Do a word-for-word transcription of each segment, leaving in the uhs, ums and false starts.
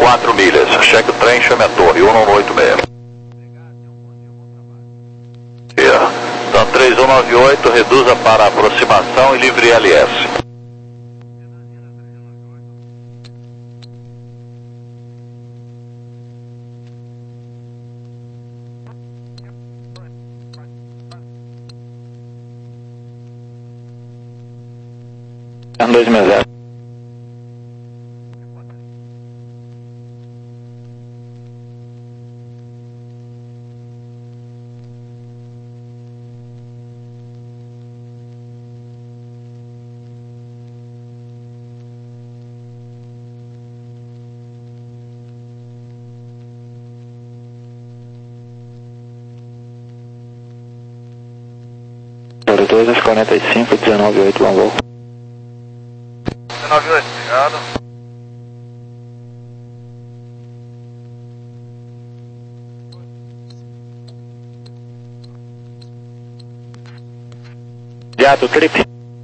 quatro milhas. Cheque o trem, chame a torre, um nove oito seis. Yeah. Então três um nove oito, reduza para aproximação e livre L S. dois seis zero. dois quarenta e cinco, dezenove oito, Longol. dezenove oito, obrigado. Imediato, trip.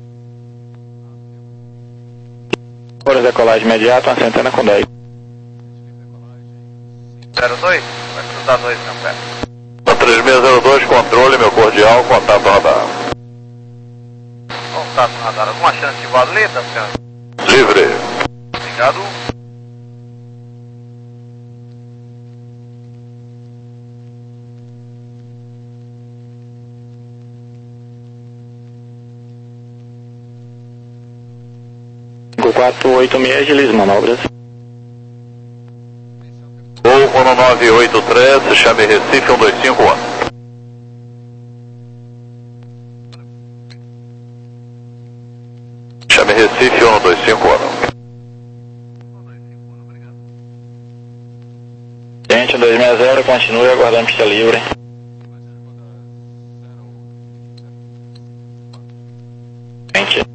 Hora de decolagem imediato, uma centena com dez. zero dois, vai cruzar dois, meu pé. três seis zero dois, controle, meu cordial, contato radar. Contato radar, alguma chance de valeta, senhor? Livre. Obrigado. cinco quatro oito seis, agilize manobras. Voo um nove oito três, chame Recife um dois cinco um. Chame Recife um dois cinco um. Gente, dois seis zero, continue aguardando pista livre. Gente.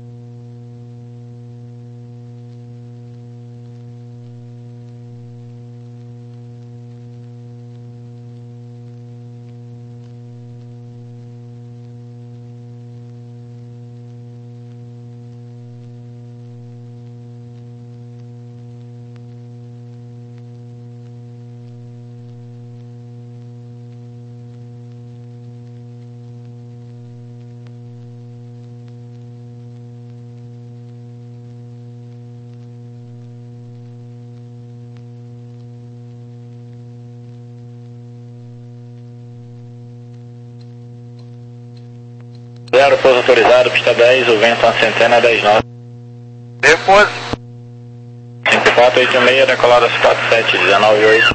Zero, pouso autorizado, pista dez, o vento uma centena, dez nove. Depois. cinco quatro oito seis, decoladas quatro sete, dezenove oito.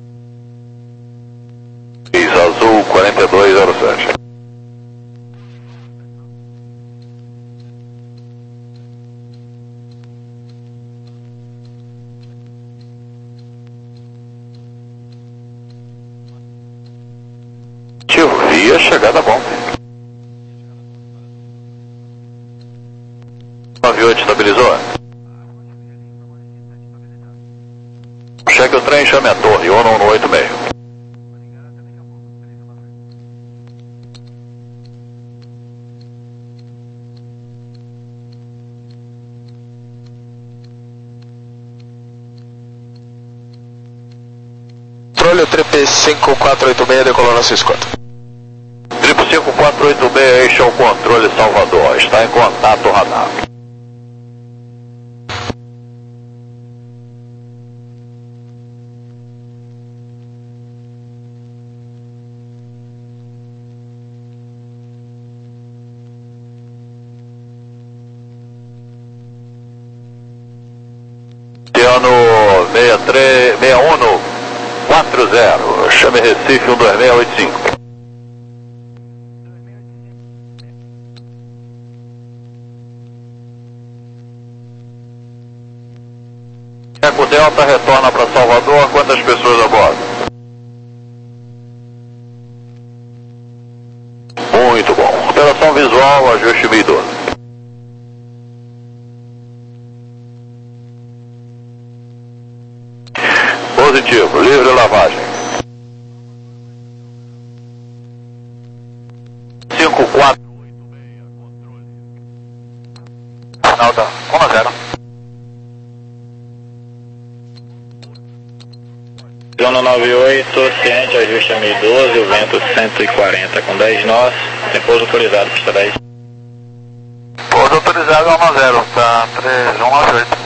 Is azul quarenta e dois zero sete. Tio, via chegada bom. nove oito estabilizou. Cheque o trem, chame a torre, um nove oito seis. Controle, trip cinco quatro oito seis, decolou na sua escolta. Trip cinco quatro oito seis, este é o controle Salvador, está em contato radar. Piano seis três seis um quatro zero, chame Recife um dois seis oito cinco. Eco Delta retorna para Salvador, quantas pessoas a bordo? Muito bom. Operação visual, ajuste mil e doze. Positivo, livre lavagem. cinco quatro oito seis, controle. Final da um a zero. Zona nove oito, ciente, ajuste a mil e doze, o vento cento e quarenta com dez nós, tem pouso autorizado, pista dez. Pouso autorizado é um zero, tá três um nove oito.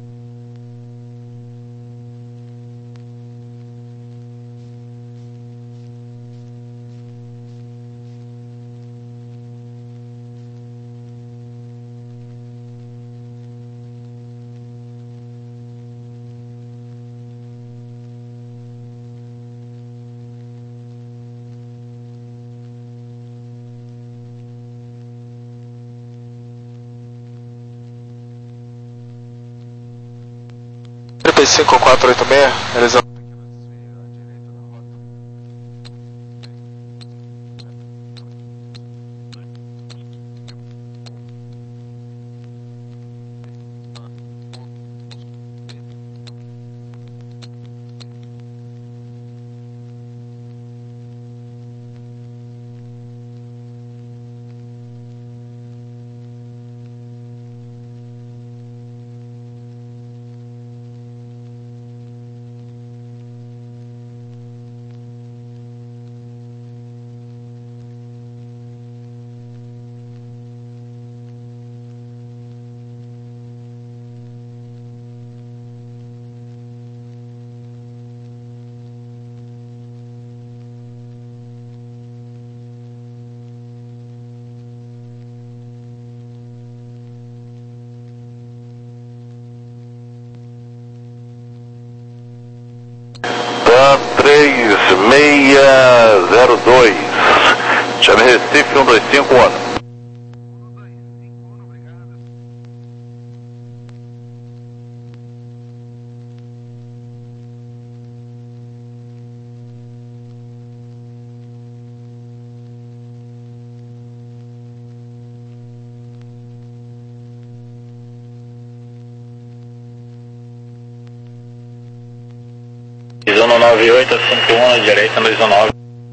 T P cinco quatro oito seis, realizando. três seis zero dois, chame Recife um dois cinco um. Zona nove oito, cinco um na direita, dois nove.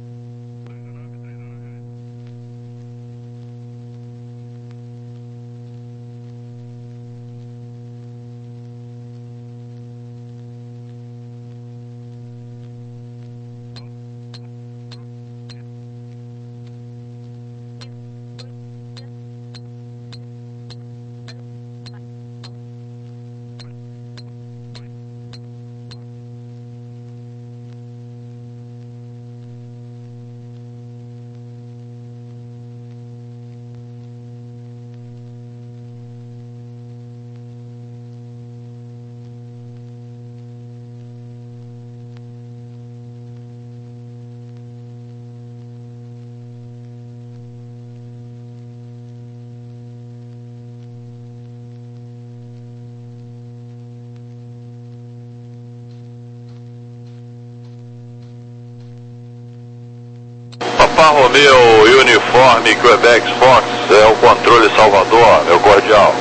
Papa Romeo Uniforme Quebec Fox, é o controle Salvador, meu cordial.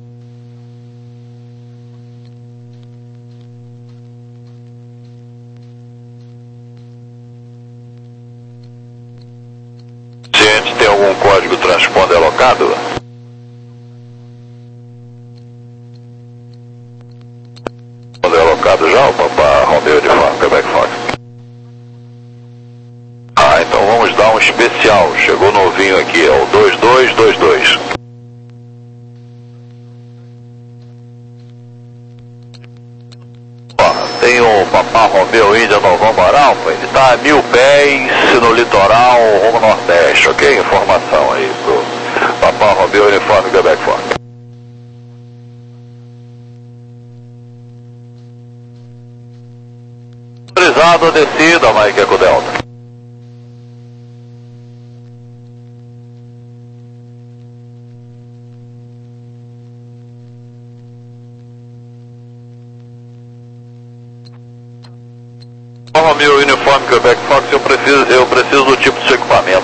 Ciente, tem algum código transponder alocado? Transponder alocado já, o Papa Romeo Uniforme Quebec Fox? Ah, então vamos dar um especial. Chegou novinho aqui, é o dois dois dois dois. Ó, tem o Papa Romeo Índia November Alpha, ele está a mil pés no litoral rumo nordeste, ok? Informação aí pro Papa Romeo Uniforme Quebec Fox. Autorizado a descida, Mike Eco Delta. Romeo Uniforme Quebec Fox, eu preciso, eu preciso do tipo de seu equipamento.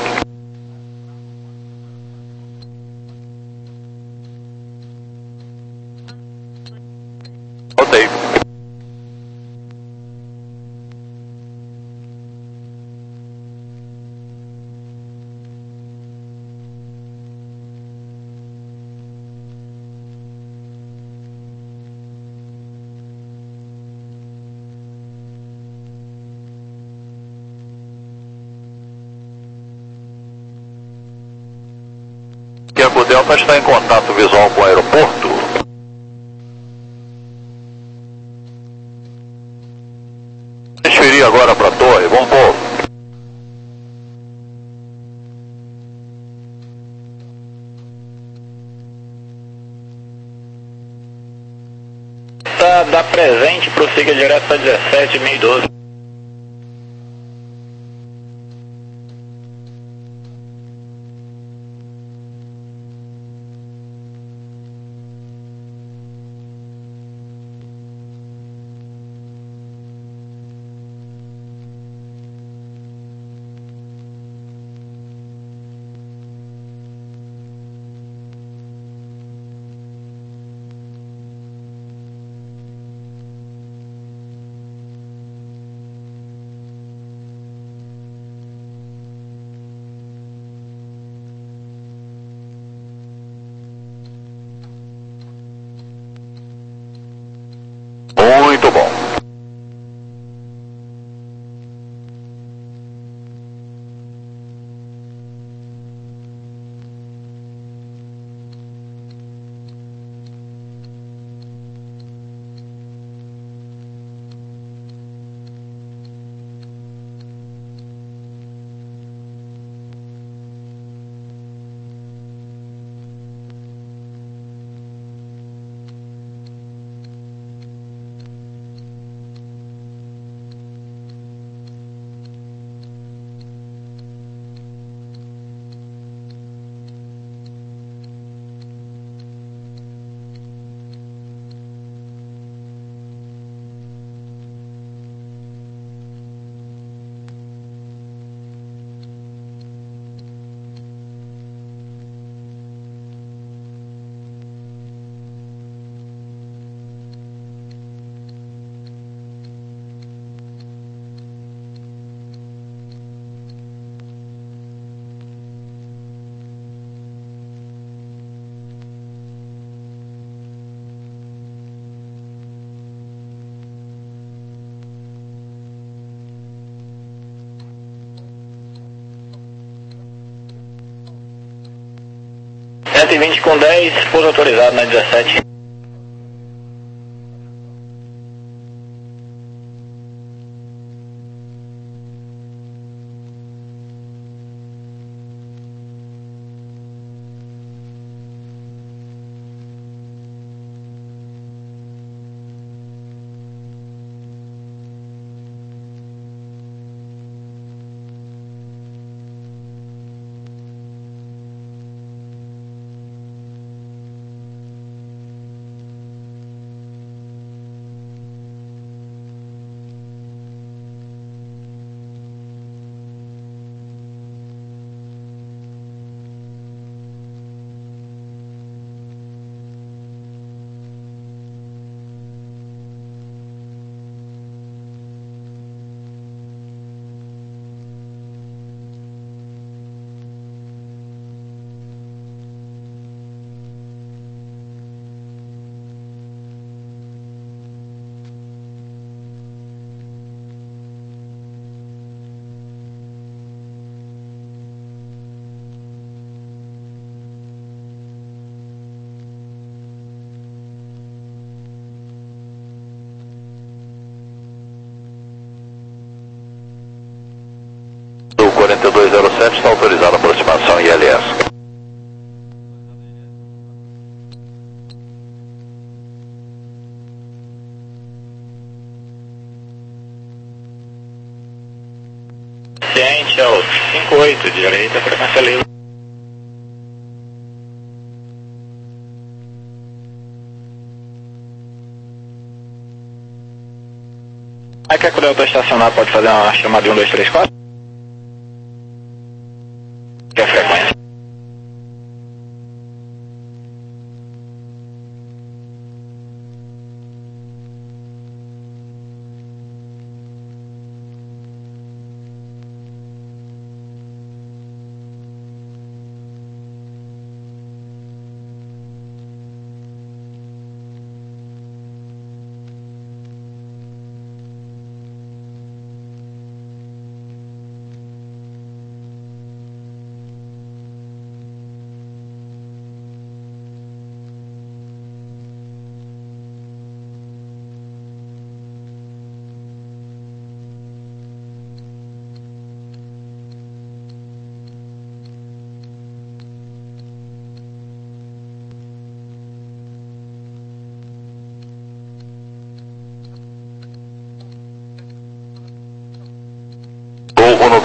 Notei. Delta está em contato visual com o aeroporto. Transferir agora para a torre, vamos pôr. Tá, dá presente, prossiga direto para dezessete mil e doze. Muito bom. cento e vinte com dez, pouso autorizado na dezessete. quarenta e dois zero sete está autorizada a aproximação I L S. Ciente ao cinquenta e oito, direita, frequência livre. Aí quer que o Delta estacionar, pode fazer uma chamada de um, dois, três, quatro? Que é frequência?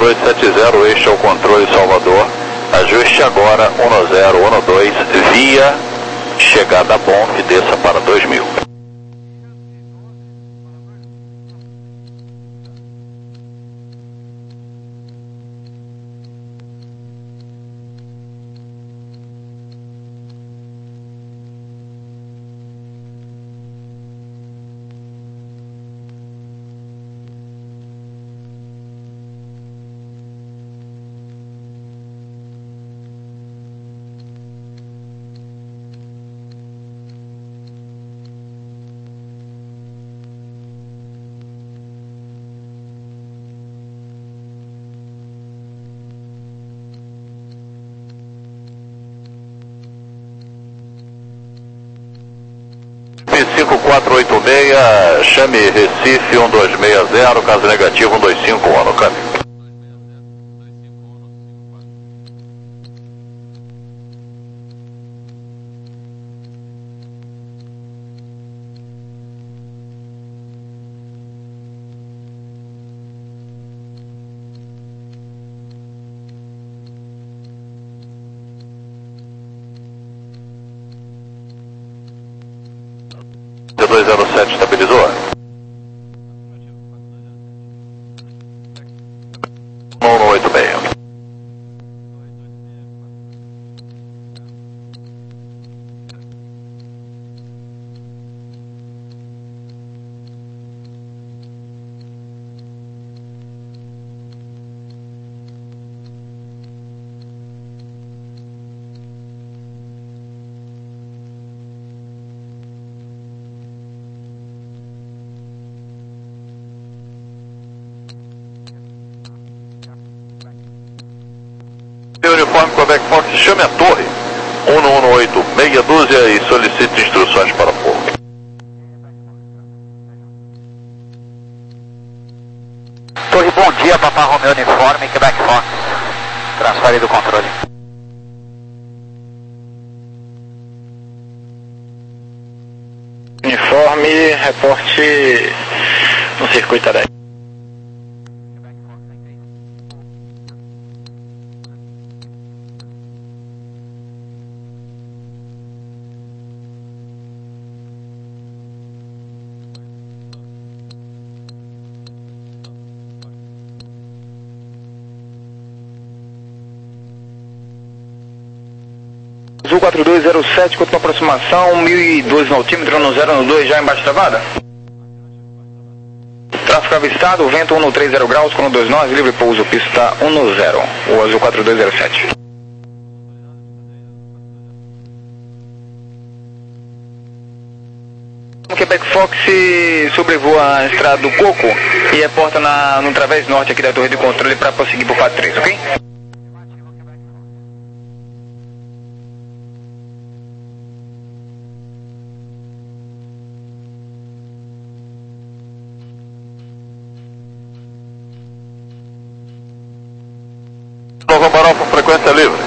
dois sete zero, este é o controle Salvador. Ajuste agora um zero um dois, via chegada bom e desça para dois mil. cinco quatro oito seis, chame Recife um dois seis zero, caso negativo um dois cinco um no caminho. dois zero sete estabilizou? um oito seis. Uniforme Quebec Fox, chame a torre um um oito, meia dúzia e solicite instruções para fogo. Torre, bom dia, Papa Romeo Uniforme, Quebec Fox. Transferido o controle. Uniforme, reporte no circuito A dez. Azul quatro dois zero sete, continua aproximação, mil e doze no altímetro, no zero no dois, já embaixo travada. Tráfego avistado, vento um no três zero graus, com dois nós, livre pouso, pista um no zero, o Azul quatro dois zero sete. O Quebec Fox sobrevoa a estrada do Coco e reporta na, no través norte aqui da torre de controle para prosseguir para o quatro três, ok? Nova Barofa, frequência livre.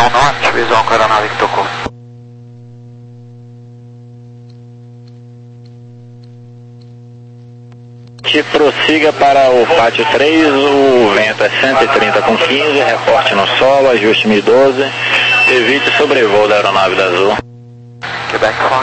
direção norte, visual com a aeronave que tocou. Que prossiga para o pátio três, o vento é cento e trinta com quinze, reporte no solo, ajuste mil e doze, evite sobrevoo da aeronave da Azul. Quebec Fox.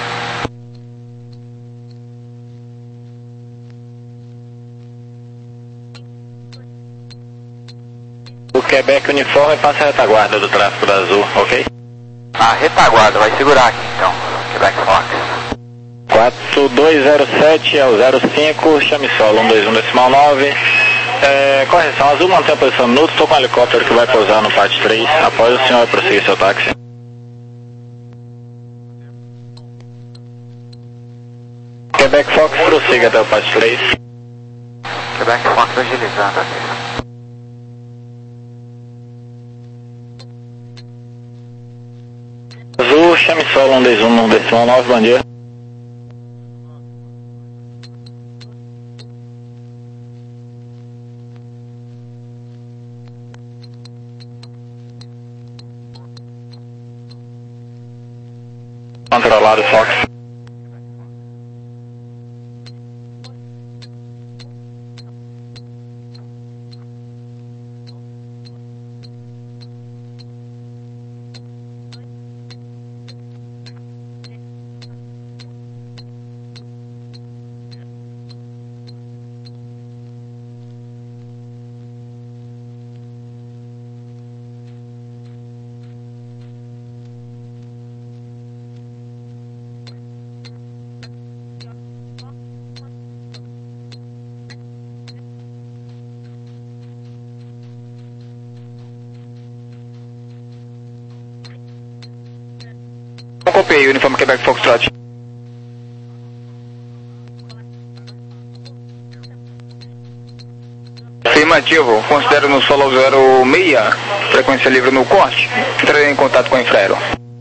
O Quebec uniforme passa a retaguarda do tráfego da Azul, ok? A retaguarda, vai segurar aqui então, Quebec Fox. quatro dois zero sete ao zero cinco, chame solo um dois um decimal nove. É, correção, Azul mantém a posição no minuto, estou com um helicóptero que vai pousar no pátio três, após o senhor prosseguir seu táxi. Quebec Fox, prossiga até o pátio três. Quebec Fox agilizando aqui. Azul, chame solo um dois um decimal nove, bom dia. Controlado, Fox. Copiei, uniforme Quebec Foxtrot. Afirmativo, considero no solo zero seis, frequência livre no corte, entrarei em contato com o infraero.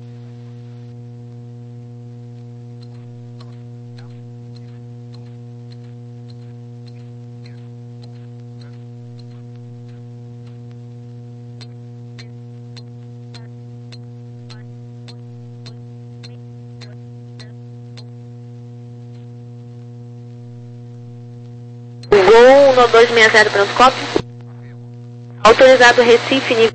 Gol um dois seis zero Transcop. Autorizado Recife, nível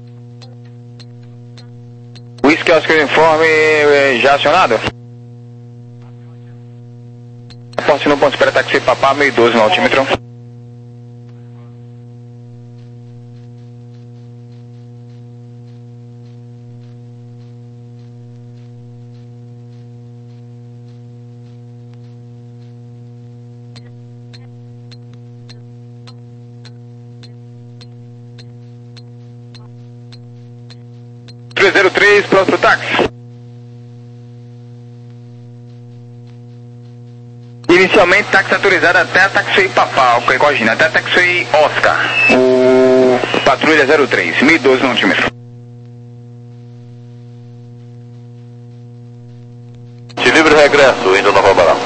Whisky Oscar uniforme já acionado? norte no ponto espera táxi Papá, meio doze no altímetro. três zero três, próximo táxi. Inicialmente, táxi autorizado até a Taxi Papá, ok, corrigindo, até a Taxi Oscar, o patrulha zero três, mil e doze no altímetro. De livre regresso, indo Nova Barão.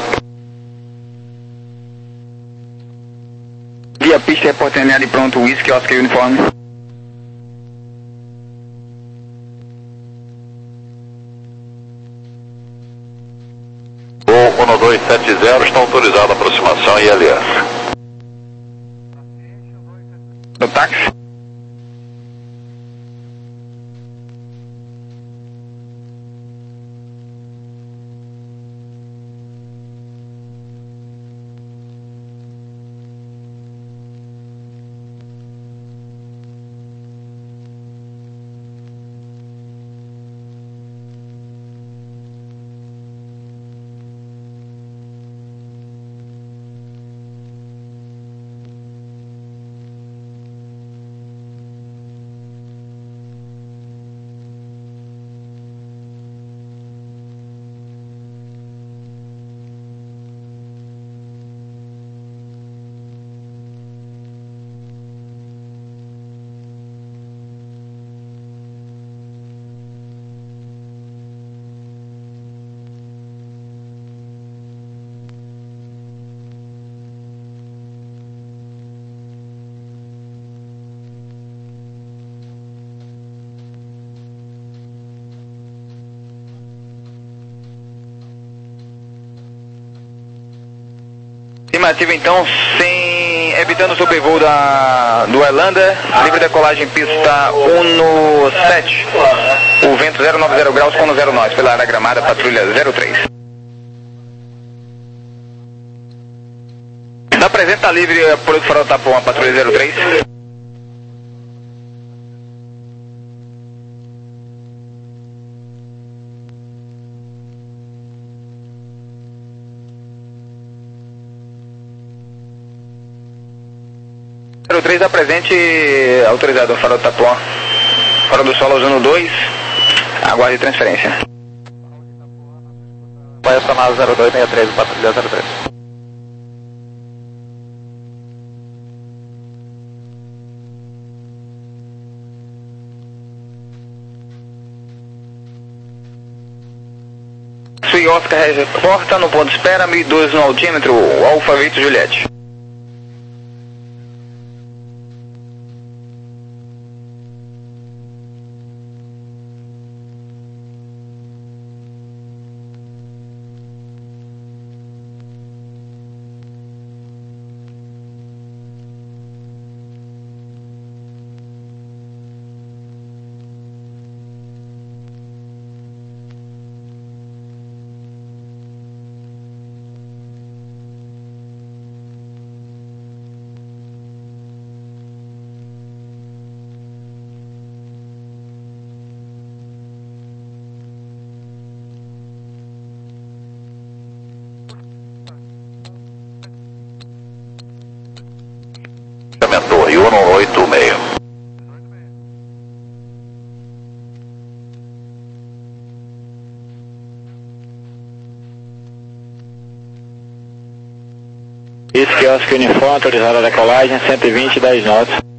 Via pista, repórter de pronto, Whisky, Oscar Uniforme. O um dois sete zero está autorizado a aproximação I L S. No táxi. Estimativa então, sem, evitando o sobrevoo da, do Highlander, livre decolagem pista um sete, o vento zero nove zero graus com zero nós, pela área gramada, patrulha zero três. Da presente tá livre, por outro farol Tapuã, patrulha zero três. zero três da presente, autorizado, farol Tapuã. Farol do Sol usando dois, aguarde transferência. Vai chamar zero dois seis três, patrulha zero três. Sui Oscar reporta no ponto de espera, mil e doze no altímetro, Alfa Victor Juliette. Torre um oito seis. Isso, quiosque uniforme, autorizado a decolagem, cento e vinte, dez knots.